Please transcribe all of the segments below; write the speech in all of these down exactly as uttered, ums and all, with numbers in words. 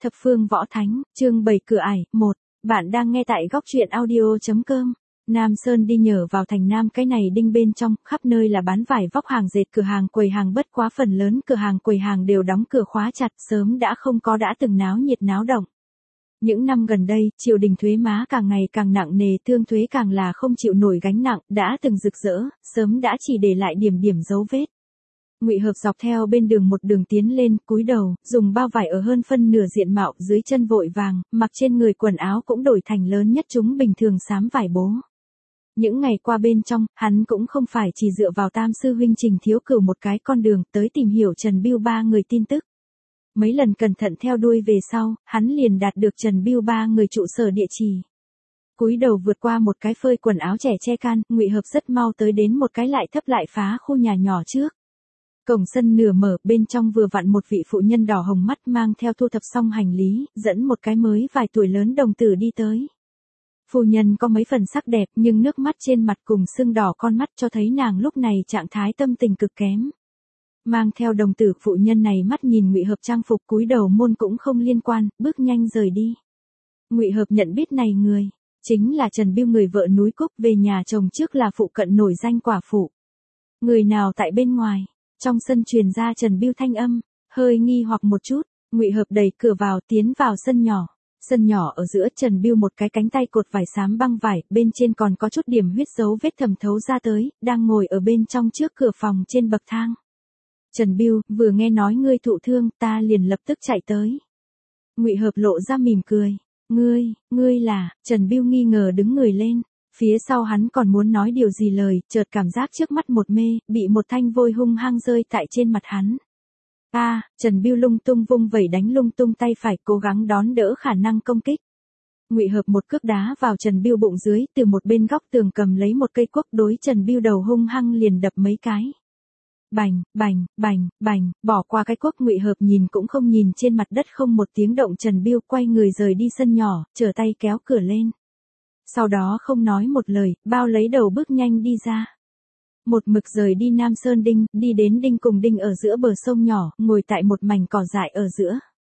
Thập phương võ thánh, chương bảy cửa ải, một. Bạn đang nghe tại góc truyện audio.com. Nam Sơn đi nhờ vào thành Nam cái này đinh bên trong, khắp nơi là bán vải vóc hàng dệt, cửa hàng quầy hàng, bất quá phần lớn cửa hàng quầy hàng đều đóng cửa khóa chặt, sớm đã không có đã từng náo nhiệt náo động. Những năm gần đây, triều đình thuế má càng ngày càng nặng nề, thương thuế càng là không chịu nổi gánh nặng, đã từng rực rỡ, sớm đã chỉ để lại điểm điểm dấu vết. Ngụy Hợp dọc theo bên đường một đường tiến lên, cúi đầu, dùng bao vải ở hơn phân nửa diện mạo, dưới chân vội vàng, mặc trên người quần áo cũng đổi thành lớn nhất chúng bình thường xám vải bố. Những ngày qua bên trong, hắn cũng không phải chỉ dựa vào Tam sư huynh Trình Thiếu Cửu một cái con đường tới tìm hiểu Trần Bưu ba người tin tức. Mấy lần cẩn thận theo đuôi về sau, hắn liền đạt được Trần Bưu ba người trụ sở địa chỉ. Cúi đầu vượt qua một cái phơi quần áo trẻ che can, Ngụy Hợp rất mau tới đến một cái lại thấp lại phá khu nhà nhỏ trước. Cổng sân nửa mở, bên trong vừa vặn một vị phụ nhân đỏ hồng mắt mang theo thu thập xong hành lý, dẫn một cái mới vài tuổi lớn đồng tử đi tới. Phu nhân có mấy phần sắc đẹp nhưng nước mắt trên mặt cùng sưng đỏ con mắt cho thấy nàng lúc này trạng thái tâm tình cực kém. Mang theo đồng tử, phụ nhân này mắt nhìn Ngụy Hợp trang phục, cúi đầu môn cũng không liên quan, bước nhanh rời đi. Ngụy Hợp nhận biết này người, chính là Trần Bưu người vợ núi Cúc, về nhà chồng trước là phụ cận nổi danh quả phụ. Người nào tại bên ngoài? Trong sân truyền ra Trần Bưu thanh âm, hơi nghi hoặc một chút, Ngụy Hợp đẩy cửa vào, tiến vào sân nhỏ. Sân nhỏ ở giữa, Trần Bưu một cái cánh tay cột vải xám băng vải, bên trên còn có chút điểm huyết dấu vết thẩm thấu ra tới, đang ngồi ở bên trong trước cửa phòng trên bậc thang. Trần Bưu, vừa nghe nói ngươi thụ thương, ta liền lập tức chạy tới. Ngụy Hợp lộ ra mỉm cười, ngươi, ngươi là, Trần Bưu nghi ngờ đứng người lên. Phía sau hắn còn muốn nói điều gì lời, chợt cảm giác trước mắt một mê, bị một thanh vôi hung hăng rơi tại trên mặt hắn. A, à, Trần Bưu lung tung vung vẩy đánh lung tung tay phải, cố gắng đón đỡ khả năng công kích. Ngụy Hợp một cước đá vào Trần Bưu bụng dưới, từ một bên góc tường cầm lấy một cây cuốc đối Trần Bưu đầu hung hăng liền đập mấy cái. Bành, bành, bành, bành, bỏ qua cái cuốc, Ngụy Hợp nhìn cũng không nhìn trên mặt đất không một tiếng động Trần Bưu, quay người rời đi sân nhỏ, trở tay kéo cửa lên. Sau đó không nói một lời, bao lấy đầu bước nhanh đi ra. Một mực rời đi Nam Sơn Đinh, đi đến Đinh cùng Đinh ở giữa bờ sông nhỏ, ngồi tại một mảnh cỏ dại ở giữa.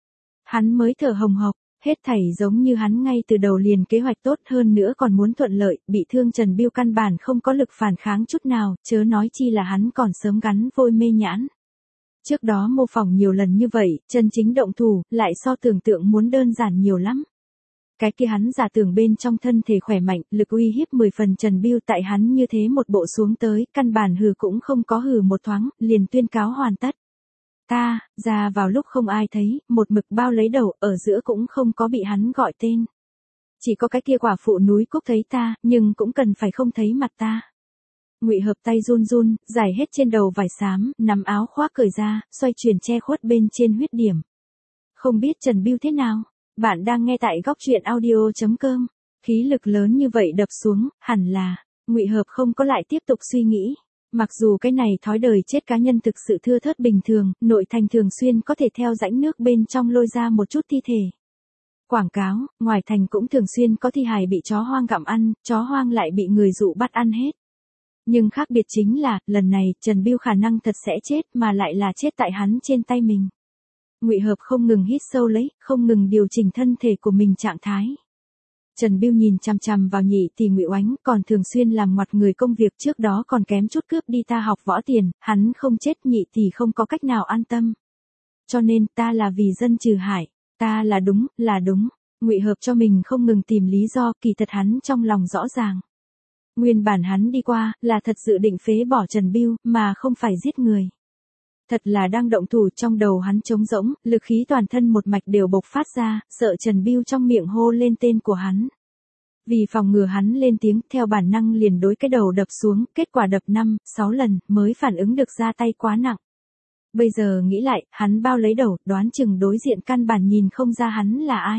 Hắn mới thở hồng hộc, hết thảy giống như hắn ngay từ đầu liền kế hoạch tốt, hơn nữa còn muốn thuận lợi, bị thương Trần Bưu căn bản không có lực phản kháng chút nào, chớ nói chi là hắn còn sớm gắn vôi mê nhãn. Trước đó mô phỏng nhiều lần như vậy, chân chính động thủ, lại so tưởng tượng muốn đơn giản nhiều lắm. Cái kia hắn giả tưởng bên trong thân thể khỏe mạnh, lực uy hiếp mười phần, Trần Bưu tại hắn như thế một bộ xuống tới, căn bản hừ cũng không có hừ một thoáng, liền tuyên cáo hoàn tất. Ta, ra vào lúc không ai thấy, một mực bao lấy đầu, ở giữa cũng không có bị hắn gọi tên. Chỉ có cái kia quả phụ núi Cúc thấy ta, nhưng cũng cần phải không thấy mặt ta. Ngụy Hợp tay run run, giải hết trên đầu vải xám, nắm áo khoác cởi ra, xoay chuyển che khuất bên trên huyết điểm. Không biết Trần Bưu thế nào? Bạn đang nghe tại góc truyện audio.com. Khí lực lớn như vậy đập xuống, hẳn là, Ngụy Hợp không có lại tiếp tục suy nghĩ. Mặc dù cái này thói đời chết cá nhân thực sự thưa thớt bình thường, nội thành thường xuyên có thể theo rãnh nước bên trong lôi ra một chút thi thể. Quảng cáo, ngoài thành cũng thường xuyên có thi hài bị chó hoang gặm ăn, chó hoang lại bị người dụ bắt ăn hết. Nhưng khác biệt chính là, lần này, Trần Bưu khả năng thật sẽ chết, mà lại là chết tại hắn trên tay mình. Ngụy Hợp không ngừng hít sâu lấy, không ngừng điều chỉnh thân thể của mình trạng thái. Trần Bưu nhìn chằm chằm vào nhị tỷ Ngụy Oánh, còn thường xuyên làm ngoặt người công việc, trước đó còn kém chút cướp đi ta học võ tiền, hắn không chết nhị tỷ không có cách nào an tâm. Cho nên ta là vì dân trừ hại, ta là đúng, là đúng. Ngụy Hợp cho mình không ngừng tìm lý do, kỳ thật hắn trong lòng rõ ràng. Nguyên bản hắn đi qua, là thật dự định phế bỏ Trần Bưu, mà không phải giết người. Thật là đang động thủ, trong đầu hắn trống rỗng, lực khí toàn thân một mạch đều bộc phát ra, sợ Trần Bưu trong miệng hô lên tên của hắn. Vì phòng ngừa hắn lên tiếng, theo bản năng liền đối cái đầu đập xuống, kết quả đập năm, sáu lần, mới phản ứng được ra tay quá nặng. Bây giờ nghĩ lại, hắn bao lấy đầu, đoán chừng đối diện căn bản nhìn không ra hắn là ai.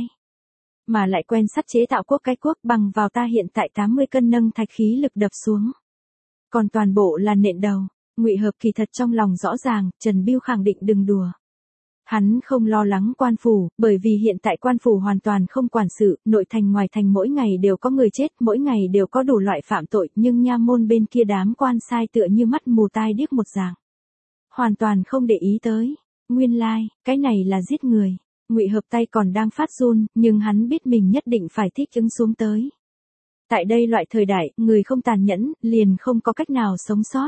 Mà lại quen sắt chế tạo quốc cái quốc, bằng vào ta hiện tại tám mươi cân nâng thạch khí lực đập xuống. Còn toàn bộ là nện đầu. Ngụy Hợp kỳ thật trong lòng rõ ràng, Trần Bưu khẳng định đừng đùa. Hắn không lo lắng quan phủ, bởi vì hiện tại quan phủ hoàn toàn không quản sự, nội thành ngoài thành mỗi ngày đều có người chết, mỗi ngày đều có đủ loại phạm tội, nhưng nha môn bên kia đám quan sai tựa như mắt mù tai điếc một dạng. Hoàn toàn không để ý tới. Nguyên lai, like, cái này là giết người. Ngụy Hợp tay còn đang phát run, nhưng hắn biết mình nhất định phải thích ứng xuống tới. Tại đây loại thời đại, người không tàn nhẫn, liền không có cách nào sống sót.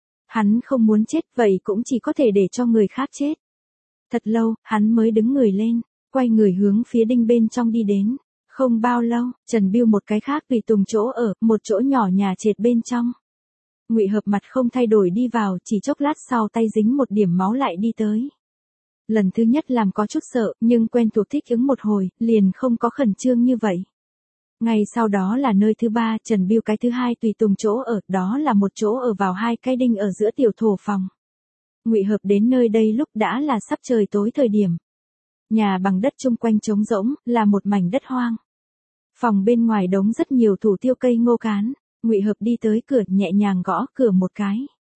Hắn không muốn chết, vậy cũng chỉ có thể để cho người khác chết. Thật lâu, hắn mới đứng người lên, quay người hướng phía đinh bên trong đi đến. Không bao lâu, Trần Bưu một cái khác tùy tùng chỗ ở, một chỗ nhỏ nhà trệt bên trong. Ngụy Hợp mặt không thay đổi đi vào, chỉ chốc lát sau tay dính một điểm máu lại đi tới. Lần thứ nhất làm có chút sợ, nhưng quen thuộc thích ứng một hồi, liền không có khẩn trương như vậy. Ngày sau đó là nơi thứ ba, Trần Bưu cái thứ hai tùy tùng chỗ ở, đó là một chỗ ở vào hai cái đinh ở giữa tiểu thổ phòng. Ngụy Hợp đến nơi đây lúc đã là sắp trời tối thời điểm. Nhà bằng đất chung quanh trống rỗng, là một mảnh đất hoang. Phòng bên ngoài đống rất nhiều thủ tiêu cây ngô cán. Ngụy Hợp đi tới cửa, nhẹ nhàng gõ cửa một cái.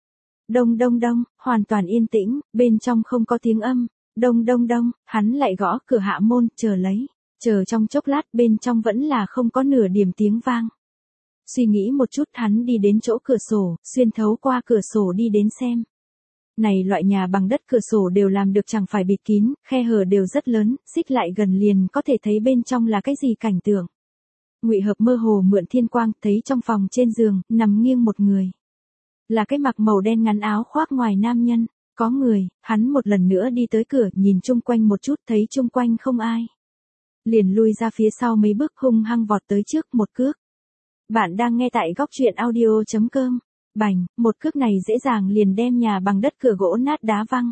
Đông đông đông, hoàn toàn yên tĩnh, bên trong không có tiếng âm. Đông đông đông, hắn lại gõ cửa hạ môn, chờ lấy. Chờ trong chốc lát, bên trong vẫn là không có nửa điểm tiếng vang. Suy nghĩ một chút, hắn đi đến chỗ cửa sổ, xuyên thấu qua cửa sổ đi đến xem. Này loại nhà bằng đất cửa sổ đều làm được chẳng phải bịt kín, khe hở đều rất lớn, xích lại gần liền có thể thấy bên trong là cái gì cảnh tượng. Ngụy Hợp mơ hồ mượn thiên quang, thấy trong phòng trên giường, nằm nghiêng một người. Là cái mặc màu đen ngắn áo khoác ngoài nam nhân, có người, hắn một lần nữa đi tới cửa, nhìn chung quanh một chút, thấy chung quanh không ai. Liền lui ra phía sau mấy bước, hung hăng vọt tới trước một cước. Bạn đang nghe tại góc truyện audio chấm com. Bành, một cước này dễ dàng liền đem nhà bằng đất cửa gỗ nát đá văng.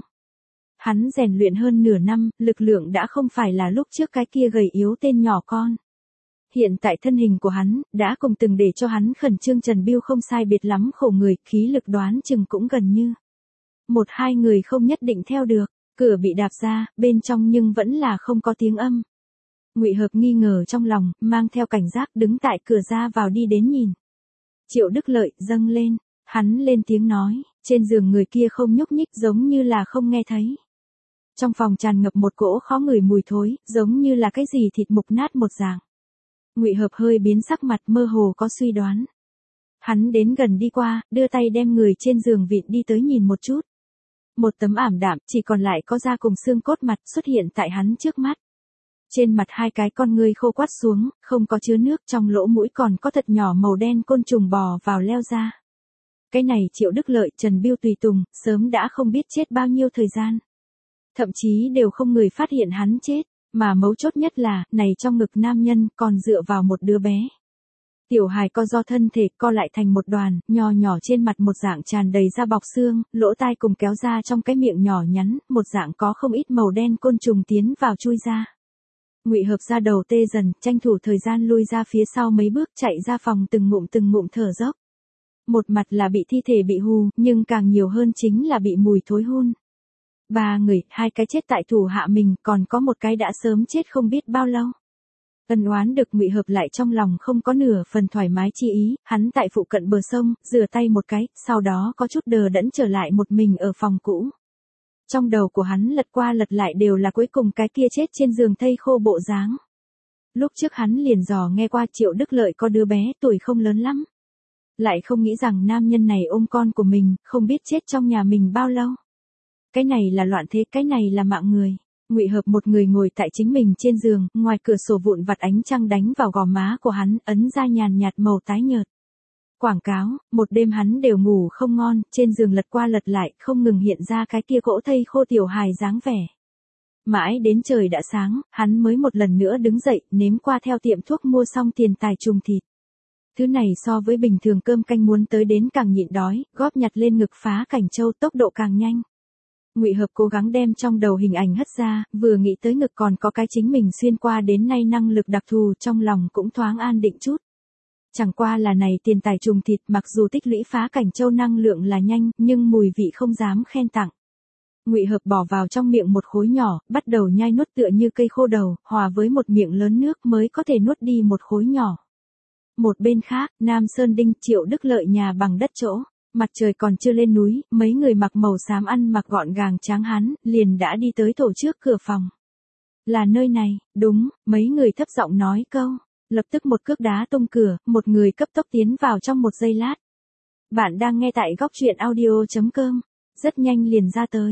Hắn rèn luyện hơn nửa năm, lực lượng đã không phải là lúc trước cái kia gầy yếu tên nhỏ con. Hiện tại thân hình của hắn, đã cùng từng để cho hắn khẩn trương Trần Bưu không sai biệt lắm khổ người, khí lực đoán chừng cũng gần như. Một hai người không nhất định theo được, cửa bị đạp ra, bên trong nhưng vẫn là không có tiếng âm. Ngụy Hợp nghi ngờ trong lòng, mang theo cảnh giác đứng tại cửa ra vào đi đến nhìn. Triệu Đức Lợi dâng lên, hắn lên tiếng nói, trên giường người kia không nhúc nhích giống như là không nghe thấy. Trong phòng tràn ngập một cỗ khó ngửi mùi thối, giống như là cái gì thịt mục nát một dạng. Ngụy Hợp hơi biến sắc mặt, mơ hồ có suy đoán. Hắn đến gần đi qua, đưa tay đem người trên giường vịn đi tới nhìn một chút. Một tấm ảm đạm, chỉ còn lại có da cùng xương cốt mặt xuất hiện tại hắn trước mắt. Trên mặt hai cái con ngươi khô quắt xuống, không có chứa nước, trong lỗ mũi còn có thật nhỏ màu đen côn trùng bò vào leo ra. Cái này Triệu Đức Lợi, Trần Bưu tùy tùng, sớm đã không biết chết bao nhiêu thời gian. Thậm chí đều không người phát hiện hắn chết, mà mấu chốt nhất là, này trong ngực nam nhân còn dựa vào một đứa bé. Tiểu hài co do thân thể co lại thành một đoàn, nho nhỏ trên mặt một dạng tràn đầy da bọc xương, lỗ tai cùng kéo ra trong cái miệng nhỏ nhắn, một dạng có không ít màu đen côn trùng tiến vào chui ra. Ngụy Hợp ra đầu tê dần, tranh thủ thời gian lui ra phía sau mấy bước chạy ra phòng từng ngụm từng ngụm thở dốc. Một mặt là bị thi thể bị hù, nhưng càng nhiều hơn chính là bị mùi thối hun. Ba người, hai cái chết tại thủ hạ mình, còn có một cái đã sớm chết không biết bao lâu. Ân oán được Ngụy Hợp lại trong lòng không có nửa phần thoải mái chi ý, hắn tại phụ cận bờ sông, rửa tay một cái, sau đó có chút đờ đẫn trở lại một mình ở phòng cũ. Trong đầu của hắn lật qua lật lại đều là cuối cùng cái kia chết trên giường thây khô bộ dáng. Lúc trước hắn liền dò nghe qua Triệu Đức Lợi có đứa bé tuổi không lớn lắm. Lại không nghĩ rằng nam nhân này ôm con của mình, không biết chết trong nhà mình bao lâu. Cái này là loạn thế, cái này là mạng người. Ngụy Hợp một người ngồi tại chính mình trên giường, ngoài cửa sổ vụn vặt ánh trăng đánh vào gò má của hắn, ấn ra nhàn nhạt màu tái nhợt. Quảng cáo, một đêm hắn đều ngủ không ngon, trên giường lật qua lật lại, không ngừng hiện ra cái kia gỗ thây khô tiểu hài dáng vẻ. Mãi đến trời đã sáng, hắn mới một lần nữa đứng dậy, nếm qua theo tiệm thuốc mua xong tiền tài trùng thịt. Thứ này so với bình thường cơm canh muốn tới đến càng nhịn đói, góp nhặt lên ngực phá cảnh châu tốc độ càng nhanh. Ngụy Hợp cố gắng đem trong đầu hình ảnh hất ra, vừa nghĩ tới ngực còn có cái chính mình xuyên qua đến nay năng lực đặc thù, trong lòng cũng thoáng an định chút. Chẳng qua là này tiền tài trùng thịt, mặc dù tích lũy phá cảnh châu năng lượng là nhanh, nhưng mùi vị không dám khen tặng. Ngụy Hợp bỏ vào trong miệng một khối nhỏ, bắt đầu nhai nuốt tựa như cây khô đầu, hòa với một miệng lớn nước mới có thể nuốt đi một khối nhỏ. Một bên khác, Nam Sơn Đinh, Triệu Đức Lợi nhà bằng đất chỗ. Mặt trời còn chưa lên núi, mấy người mặc màu xám ăn mặc gọn gàng tráng hán, liền đã đi tới tổ trước cửa phòng. Là nơi này, đúng, mấy người thấp giọng nói câu. Lập tức một cước đá tung cửa, một người cấp tốc tiến vào trong một giây lát. Bạn đang nghe tại góc truyện audio chấm com. Rất nhanh liền ra tới.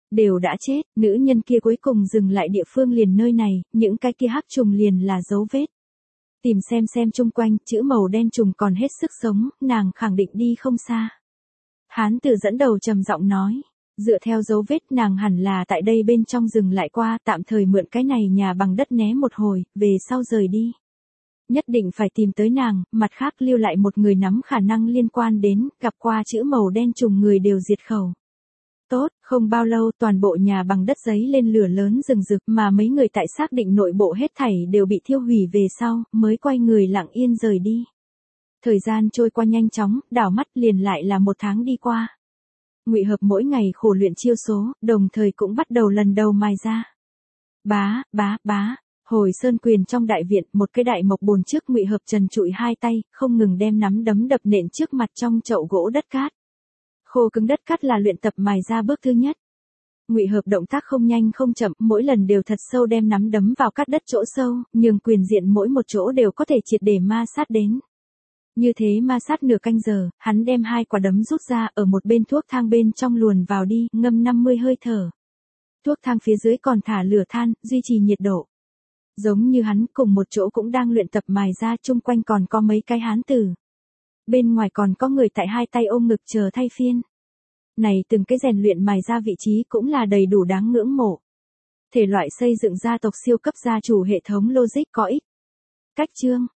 Đều đã chết, nữ nhân kia cuối cùng dừng lại địa phương liền nơi này, những cái kia hắc trùng liền là dấu vết. Tìm xem xem chung quanh, chữ màu đen trùng còn hết sức sống, nàng khẳng định đi không xa. Hán tử dẫn đầu trầm giọng nói, dựa theo dấu vết nàng hẳn là tại đây bên trong rừng lại qua, tạm thời mượn cái này nhà bằng đất né một hồi, về sau rời đi. Nhất định phải tìm tới nàng, mặt khác lưu lại một người nắm khả năng liên quan đến, gặp qua chữ màu đen trùng người đều diệt khẩu. Tốt, không bao lâu toàn bộ nhà bằng đất giấy lên lửa lớn rừng rực mà mấy người tại xác định nội bộ hết thảy đều bị thiêu hủy về sau, mới quay người lặng yên rời đi. Thời gian trôi qua nhanh chóng, đảo mắt liền lại là một tháng đi qua. Ngụy Hợp mỗi ngày khổ luyện chiêu số, đồng thời cũng bắt đầu lần đầu mài ra. Bá, bá, bá, hồi sơn quyền trong đại viện, một cái đại mộc bồn trước Ngụy Hợp trần trụi hai tay, không ngừng đem nắm đấm đập nện trước mặt trong chậu gỗ đất cát. Khô cứng đất cát là luyện tập mài ra bước thứ nhất. Ngụy Hợp động tác không nhanh không chậm, mỗi lần đều thật sâu đem nắm đấm vào cát đất chỗ sâu, nhường quyền diện mỗi một chỗ đều có thể triệt để ma sát đến. Như thế ma sát nửa canh giờ, hắn đem hai quả đấm rút ra ở một bên thuốc thang bên trong luồn vào đi, ngâm năm mươi hơi thở. Thuốc thang phía dưới còn thả lửa than, duy trì nhiệt độ. Giống như hắn cùng một chỗ cũng đang luyện tập mài ra, chung quanh còn có mấy cái hán tử. Bên ngoài còn có người tại hai tay ôm ngực chờ thay phiên. Này từng cái rèn luyện mài ra vị trí cũng là đầy đủ đáng ngưỡng mộ. Thể loại xây dựng gia tộc siêu cấp gia chủ hệ thống logic có ích. Cách chương